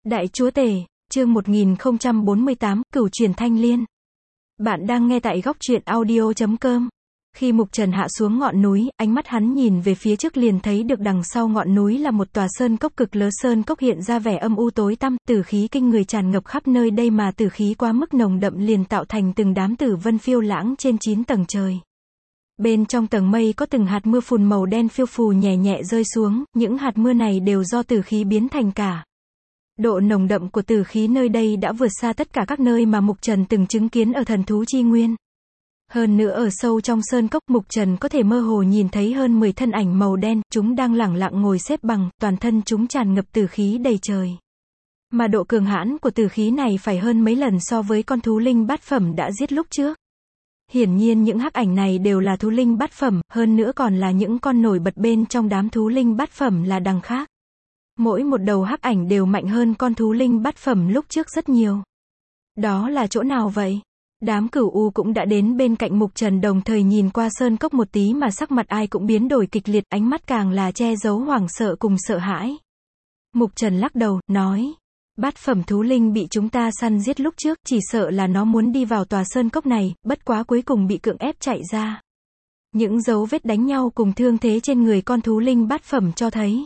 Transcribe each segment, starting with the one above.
Đại Chúa Tể, chương 1048, Cửu Truyền Thanh Liên. Bạn đang nghe tại goctruyện.audio.com. Khi Mục Trần hạ xuống ngọn núi, ánh mắt hắn nhìn về phía trước liền thấy được đằng sau ngọn núi là một tòa sơn cốc cực lớn. Sơn cốc hiện ra vẻ âm u tối tăm, tử khí kinh người tràn ngập khắp nơi đây mà tử khí quá mức nồng đậm liền tạo thành từng đám tử vân phiêu lãng trên 9 tầng trời. Bên trong tầng mây có từng hạt mưa phùn màu đen phiêu phù nhẹ nhẹ rơi xuống, những hạt mưa này đều do tử khí biến thành cả. Độ nồng đậm của tử khí nơi đây đã vượt xa tất cả các nơi mà Mục Trần từng chứng kiến ở Thần Thú Chi Nguyên. Hơn nữa ở sâu trong sơn cốc, Mục Trần có thể mơ hồ nhìn thấy hơn 10 thân ảnh màu đen, chúng đang lẳng lặng ngồi xếp bằng, toàn thân chúng tràn ngập tử khí đầy trời. Mà độ cường hãn của tử khí này phải hơn mấy lần so với con thú linh bát phẩm đã giết lúc trước. Hiển nhiên những hắc ảnh này đều là thú linh bát phẩm, hơn nữa còn là những con nổi bật bên trong đám thú linh bát phẩm là đằng khác. Mỗi một đầu hắc ảnh đều mạnh hơn con thú linh bát phẩm lúc trước rất nhiều. Đó là chỗ nào vậy? Đám cửu u cũng đã đến bên cạnh Mục Trần, đồng thời nhìn qua sơn cốc một tí mà sắc mặt ai cũng biến đổi kịch liệt, ánh mắt càng là che giấu hoảng sợ cùng sợ hãi. Mục Trần lắc đầu, nói: bát phẩm thú linh bị chúng ta săn giết lúc trước, chỉ sợ là nó muốn đi vào tòa sơn cốc này, bất quá cuối cùng bị cưỡng ép chạy ra. Những dấu vết đánh nhau cùng thương thế trên người con thú linh bát phẩm cho thấy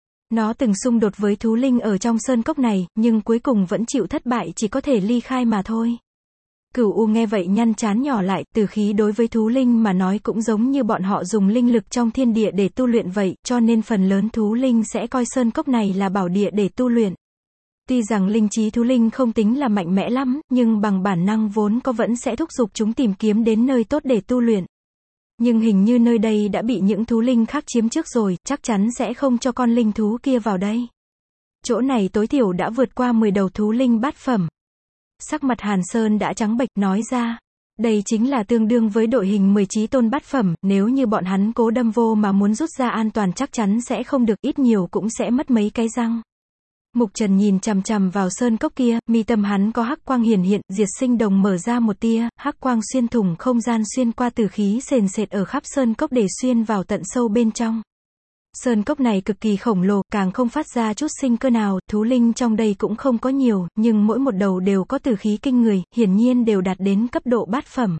nó từng xung đột với thú linh ở trong sơn cốc này, nhưng cuối cùng vẫn chịu thất bại, chỉ có thể ly khai mà thôi. Cửu u nghe vậy nhăn trán nhỏ lại, tử khí đối với thú linh mà nói cũng giống như bọn họ dùng linh lực trong thiên địa để tu luyện vậy, cho nên phần lớn thú linh sẽ coi sơn cốc này là bảo địa để tu luyện. Tuy rằng linh trí thú linh không tính là mạnh mẽ lắm, nhưng bằng bản năng vốn có vẫn sẽ thúc giục chúng tìm kiếm đến nơi tốt để tu luyện. Nhưng hình như nơi đây đã bị những thú linh khác chiếm trước rồi, chắc chắn sẽ không cho con linh thú kia vào đây. Chỗ này tối thiểu đã vượt qua 10 đầu thú linh bát phẩm. Sắc mặt Hàn Sơn đã trắng bệch, nói ra: đây chính là tương đương với đội hình 10 chí tôn bát phẩm, nếu như bọn hắn cố đâm vô mà muốn rút ra an toàn chắc chắn sẽ không được, ít nhiều cũng sẽ mất mấy cái răng. Mục Trần nhìn chằm chằm vào sơn cốc kia, mi tâm hắn có hắc quang hiển hiện, diệt sinh đồng mở ra một tia, hắc quang xuyên thủng không gian xuyên qua tử khí sền sệt ở khắp sơn cốc để xuyên vào tận sâu bên trong. Sơn cốc này cực kỳ khổng lồ, càng không phát ra chút sinh cơ nào, thú linh trong đây cũng không có nhiều, nhưng mỗi một đầu đều có tử khí kinh người, hiển nhiên đều đạt đến cấp độ bát phẩm.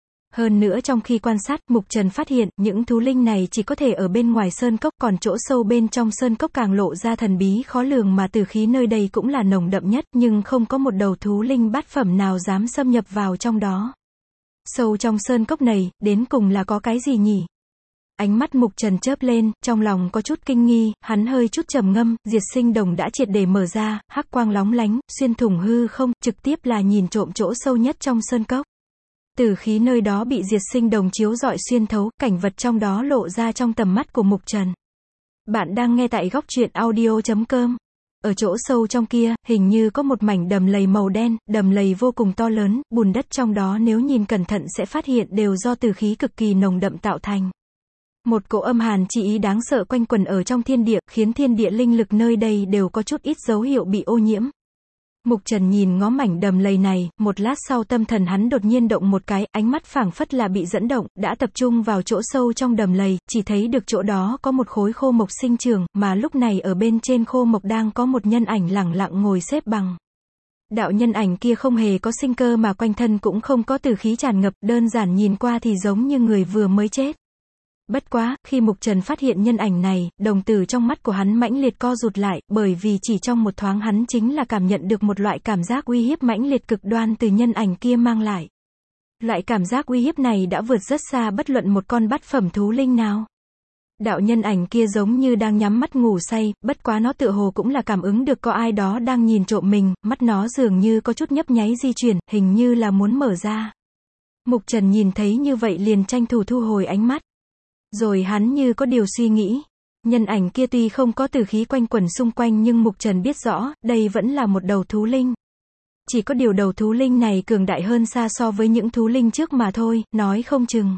Hơn nữa trong khi quan sát, Mục Trần phát hiện, những thú linh này chỉ có thể ở bên ngoài sơn cốc, còn chỗ sâu bên trong sơn cốc càng lộ ra thần bí khó lường, mà tử khí nơi đây cũng là nồng đậm nhất, nhưng không có một đầu thú linh bát phẩm nào dám xâm nhập vào trong đó. Sâu trong sơn cốc này, đến cùng là có cái gì nhỉ? Ánh mắt Mục Trần chớp lên, trong lòng có chút kinh nghi, hắn hơi chút trầm ngâm, diệt sinh đồng đã triệt để mở ra, hắc quang lóng lánh, xuyên thủng hư không, trực tiếp là nhìn trộm chỗ sâu nhất trong sơn cốc. Tử khí nơi đó bị diệt sinh đồng chiếu rọi xuyên thấu, cảnh vật trong đó lộ ra trong tầm mắt của Mục Trần. Bạn đang nghe tại goctruyện.audio.com. Ở chỗ sâu trong kia, hình như có một mảnh đầm lầy màu đen, đầm lầy vô cùng to lớn, bùn đất trong đó nếu nhìn cẩn thận sẽ phát hiện đều do tử khí cực kỳ nồng đậm tạo thành. Một cỗ âm hàn chi ý đáng sợ quanh quẩn ở trong thiên địa, khiến thiên địa linh lực nơi đây đều có chút ít dấu hiệu bị ô nhiễm. Mục Trần nhìn ngó mảnh đầm lầy này, một lát sau tâm thần hắn đột nhiên động một cái, ánh mắt phảng phất là bị dẫn động, đã tập trung vào chỗ sâu trong đầm lầy, chỉ thấy được chỗ đó có một khối khô mộc sinh trưởng, mà lúc này ở bên trên khô mộc đang có một nhân ảnh lẳng lặng ngồi xếp bằng. Đạo nhân ảnh kia không hề có sinh cơ mà quanh thân cũng không có tử khí tràn ngập, đơn giản nhìn qua thì giống như người vừa mới chết. Bất quá, khi Mục Trần phát hiện nhân ảnh này, đồng tử trong mắt của hắn mãnh liệt co rụt lại, bởi vì chỉ trong một thoáng hắn chính là cảm nhận được một loại cảm giác uy hiếp mãnh liệt cực đoan từ nhân ảnh kia mang lại. Loại cảm giác uy hiếp này đã vượt rất xa bất luận một con bát phẩm thú linh nào. Đạo nhân ảnh kia giống như đang nhắm mắt ngủ say, bất quá nó tựa hồ cũng là cảm ứng được có ai đó đang nhìn trộm mình, mắt nó dường như có chút nhấp nháy di chuyển, hình như là muốn mở ra. Mục Trần nhìn thấy như vậy liền tranh thủ thu hồi ánh mắt. Rồi hắn như có điều suy nghĩ. Nhân ảnh kia tuy không có tử khí quanh quẩn xung quanh nhưng Mục Trần biết rõ, đây vẫn là một đầu thú linh. Chỉ có điều đầu thú linh này cường đại hơn xa so với những thú linh trước mà thôi, nói không chừng.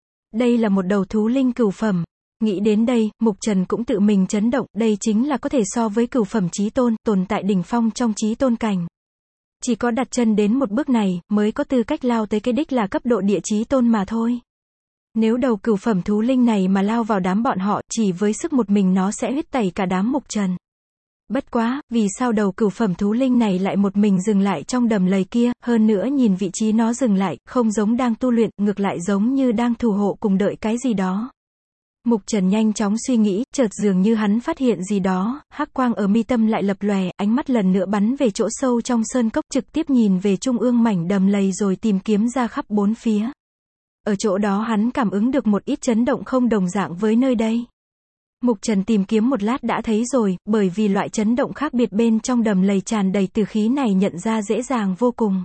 Đây là một đầu thú linh cửu phẩm. Nghĩ đến đây, Mục Trần cũng tự mình chấn động, đây chính là có thể so với cửu phẩm chí tôn, tồn tại đỉnh phong trong chí tôn cảnh. Chỉ có đặt chân đến một bước này, mới có tư cách lao tới cái đích là cấp độ địa chí tôn mà thôi. Nếu đầu cửu phẩm thú linh này mà lao vào đám bọn họ, chỉ với sức một mình nó sẽ huyết tẩy cả đám Mục Trần. Bất quá, vì sao đầu cửu phẩm thú linh này lại một mình dừng lại trong đầm lầy kia, hơn nữa nhìn vị trí nó dừng lại, không giống đang tu luyện, ngược lại giống như đang thủ hộ cùng đợi cái gì đó. Mục Trần nhanh chóng suy nghĩ, chợt dường như hắn phát hiện gì đó, hắc quang ở mi tâm lại lập lòe, ánh mắt lần nữa bắn về chỗ sâu trong sơn cốc, trực tiếp nhìn về trung ương mảnh đầm lầy rồi tìm kiếm ra khắp bốn phía. Ở chỗ đó hắn cảm ứng được một ít chấn động không đồng dạng với nơi đây. Mục Trần tìm kiếm một lát đã thấy rồi, bởi vì loại chấn động khác biệt bên trong đầm lầy tràn đầy tử khí này nhận ra dễ dàng vô cùng.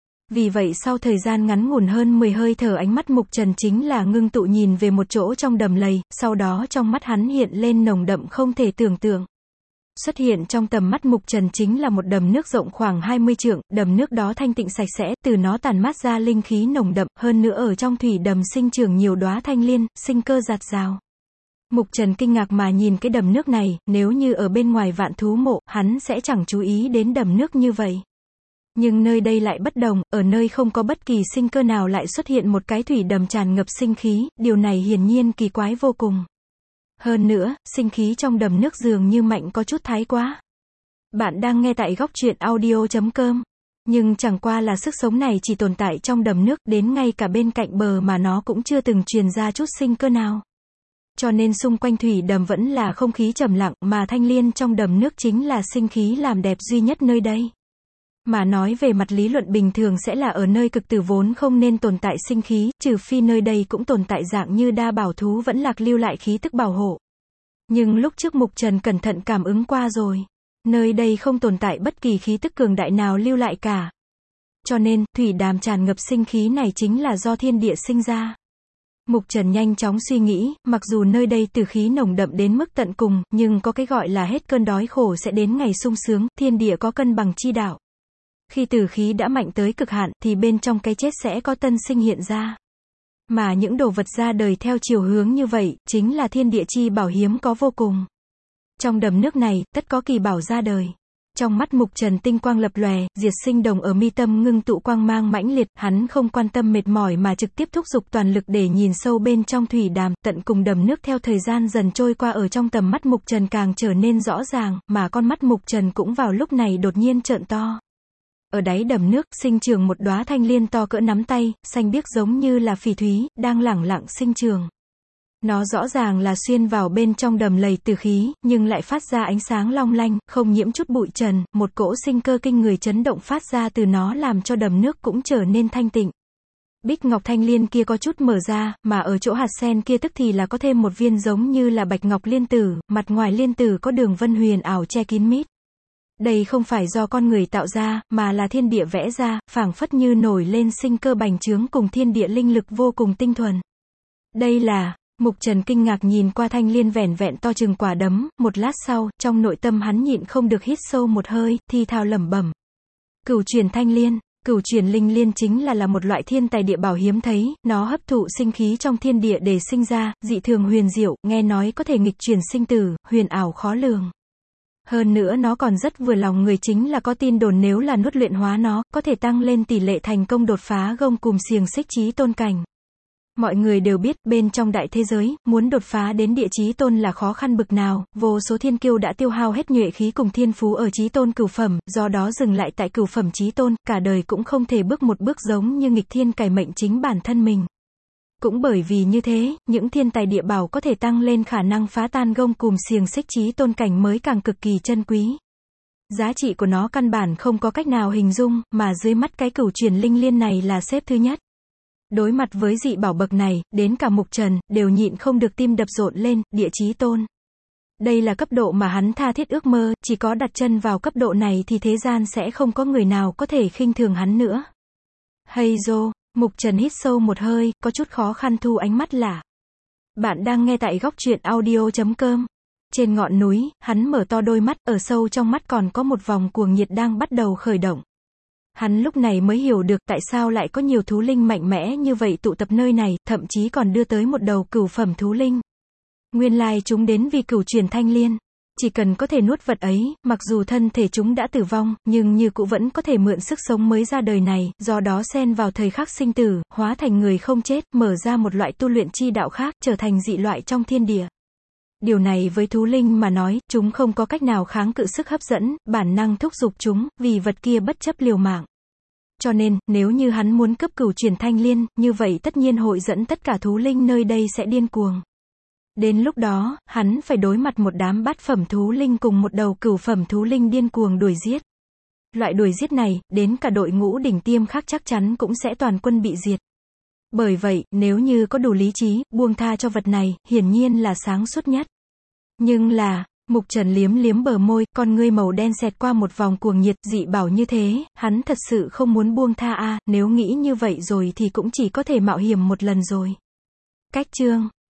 Vì vậy sau thời gian ngắn ngủn hơn 10 hơi thở ánh mắt Mục Trần chính là ngưng tụ nhìn về một chỗ trong đầm lầy, sau đó trong mắt hắn hiện lên nồng đậm không thể tưởng tượng. Xuất hiện trong tầm mắt Mục Trần chính là một đầm nước rộng khoảng 20 trượng, đầm nước đó thanh tịnh sạch sẽ, từ nó tản mát ra linh khí nồng đậm, hơn nữa ở trong thủy đầm sinh trưởng nhiều đóa thanh liên, sinh cơ dạt dào. Mục Trần kinh ngạc mà nhìn cái đầm nước này, nếu như ở bên ngoài Vạn Thú Mộ, hắn sẽ chẳng chú ý đến đầm nước như vậy. Nhưng nơi đây lại bất đồng, ở nơi không có bất kỳ sinh cơ nào lại xuất hiện một cái thủy đầm tràn ngập sinh khí, điều này hiển nhiên kỳ quái vô cùng. Hơn nữa, sinh khí trong đầm nước dường như mạnh có chút thái quá. Bạn đang nghe tại góc truyện audio.com. Nhưng chẳng qua là sức sống này chỉ tồn tại trong đầm nước, đến ngay cả bên cạnh bờ mà nó cũng chưa từng truyền ra chút sinh cơ nào. Cho nên xung quanh thủy đầm vẫn là không khí trầm lặng, mà thanh liên trong đầm nước chính là sinh khí làm đẹp duy nhất nơi đây. Mà nói về mặt lý luận bình thường sẽ là ở nơi cực tử vốn không nên tồn tại sinh khí, trừ phi nơi đây cũng tồn tại dạng như đa bảo thú vẫn lạc lưu lại khí tức bảo hộ. Nhưng lúc trước Mục Trần cẩn thận cảm ứng qua rồi. Nơi đây không tồn tại bất kỳ khí tức cường đại nào lưu lại cả. Cho nên, thủy đàm tràn ngập sinh khí này chính là do thiên địa sinh ra. Mục Trần nhanh chóng suy nghĩ, mặc dù nơi đây tử khí nồng đậm đến mức tận cùng, nhưng có cái gọi là hết cơn đói khổ sẽ đến ngày sung sướng, thiên địa có cân bằng chi đạo. Khi tử khí đã mạnh tới cực hạn, thì bên trong cái chết sẽ có tân sinh hiện ra. Mà những đồ vật ra đời theo chiều hướng như vậy, chính là thiên địa chi bảo hiếm có vô cùng. Trong đầm nước này, tất có kỳ bảo ra đời. Trong mắt Mục Trần tinh quang lập lòe, diệt sinh đồng ở mi tâm ngưng tụ quang mang mãnh liệt, hắn không quan tâm mệt mỏi mà trực tiếp thúc giục toàn lực để nhìn sâu bên trong thủy đàm, tận cùng đầm nước theo thời gian dần trôi qua ở trong tầm mắt Mục Trần càng trở nên rõ ràng, mà con mắt Mục Trần cũng vào lúc này đột nhiên trợn to. Ở đáy đầm nước, sinh trưởng một đóa thanh liên to cỡ nắm tay, xanh biếc giống như là phỉ thúy, đang lẳng lặng sinh trưởng. Nó rõ ràng là xuyên vào bên trong đầm lầy tử khí, nhưng lại phát ra ánh sáng long lanh, không nhiễm chút bụi trần, một cỗ sinh cơ kinh người chấn động phát ra từ nó làm cho đầm nước cũng trở nên thanh tịnh. Bích ngọc thanh liên kia có chút mở ra, mà ở chỗ hạt sen kia tức thì là có thêm một viên giống như là bạch ngọc liên tử, mặt ngoài liên tử có đường vân huyền ảo che kín mít. Đây không phải do con người tạo ra, mà là thiên địa vẽ ra, phảng phất như nổi lên sinh cơ bành trướng cùng thiên địa linh lực vô cùng tinh thuần. Đây là... Mục Trần kinh ngạc nhìn qua thanh liên vẻn vẹn to chừng quả đấm, một lát sau, trong nội tâm hắn nhịn không được hít sâu một hơi, thì thào lẩm bẩm. Cửu truyền thanh liên, cửu truyền linh liên chính là một loại thiên tài địa bảo hiếm thấy, nó hấp thụ sinh khí trong thiên địa để sinh ra, dị thường huyền diệu, nghe nói có thể nghịch chuyển sinh tử, huyền ảo khó lường. Hơn nữa nó còn rất vừa lòng người chính là có tin đồn nếu là nuốt luyện hóa nó, có thể tăng lên tỷ lệ thành công đột phá gông cùm xiềng xích chí tôn cảnh. Mọi người đều biết, bên trong đại thế giới, muốn đột phá đến địa chí tôn là khó khăn bực nào, vô số thiên kiêu đã tiêu hao hết nhuệ khí cùng thiên phú ở chí tôn cửu phẩm, do đó dừng lại tại cửu phẩm chí tôn, cả đời cũng không thể bước một bước giống như nghịch thiên cải mệnh chính bản thân mình. Cũng bởi vì như thế, những thiên tài địa bảo có thể tăng lên khả năng phá tan gông cùm xiềng xích chí tôn cảnh mới càng cực kỳ chân quý. Giá trị của nó căn bản không có cách nào hình dung, mà dưới mắt cái cửu truyền linh liên này là xếp thứ nhất. Đối mặt với dị bảo bậc này, đến cả Mục Trần, đều nhịn không được tim đập rộn lên, địa chí tôn. Đây là cấp độ mà hắn tha thiết ước mơ, chỉ có đặt chân vào cấp độ này thì thế gian sẽ không có người nào có thể khinh thường hắn nữa. Hay dô, Mục Trần hít sâu một hơi, có chút khó khăn thu ánh mắt lạ. Bạn đang nghe tại góc truyện audio.com. Trên ngọn núi, hắn mở to đôi mắt, ở sâu trong mắt còn có một vòng cuồng nhiệt đang bắt đầu khởi động. Hắn lúc này mới hiểu được tại sao lại có nhiều thú linh mạnh mẽ như vậy tụ tập nơi này, thậm chí còn đưa tới một đầu cửu phẩm thú linh. Nguyên lai chúng đến vì cửu truyền thanh liên. Chỉ cần có thể nuốt vật ấy, mặc dù thân thể chúng đã tử vong, nhưng như cũ vẫn có thể mượn sức sống mới ra đời này, do đó xen vào thời khắc sinh tử, hóa thành người không chết, mở ra một loại tu luyện chi đạo khác, trở thành dị loại trong thiên địa. Điều này với thú linh mà nói, chúng không có cách nào kháng cự sức hấp dẫn, bản năng thúc giục chúng, vì vật kia bất chấp liều mạng. Cho nên, nếu như hắn muốn cướp cửu chuyển thanh liên, như vậy tất nhiên hội dẫn tất cả thú linh nơi đây sẽ điên cuồng. Đến lúc đó, hắn phải đối mặt một đám bát phẩm thú linh cùng một đầu cửu phẩm thú linh điên cuồng đuổi giết. Loại đuổi giết này, đến cả đội ngũ đỉnh tiêm khác chắc chắn cũng sẽ toàn quân bị diệt. Bởi vậy, nếu như có đủ lý trí, buông tha cho vật này, hiển nhiên là sáng suốt nhất. Nhưng là, Mục Trần liếm liếm bờ môi, con ngươi màu đen xẹt qua một vòng cuồng nhiệt, dị bảo như thế, hắn thật sự không muốn buông tha a, nếu nghĩ như vậy rồi thì cũng chỉ có thể mạo hiểm một lần rồi. Cách chương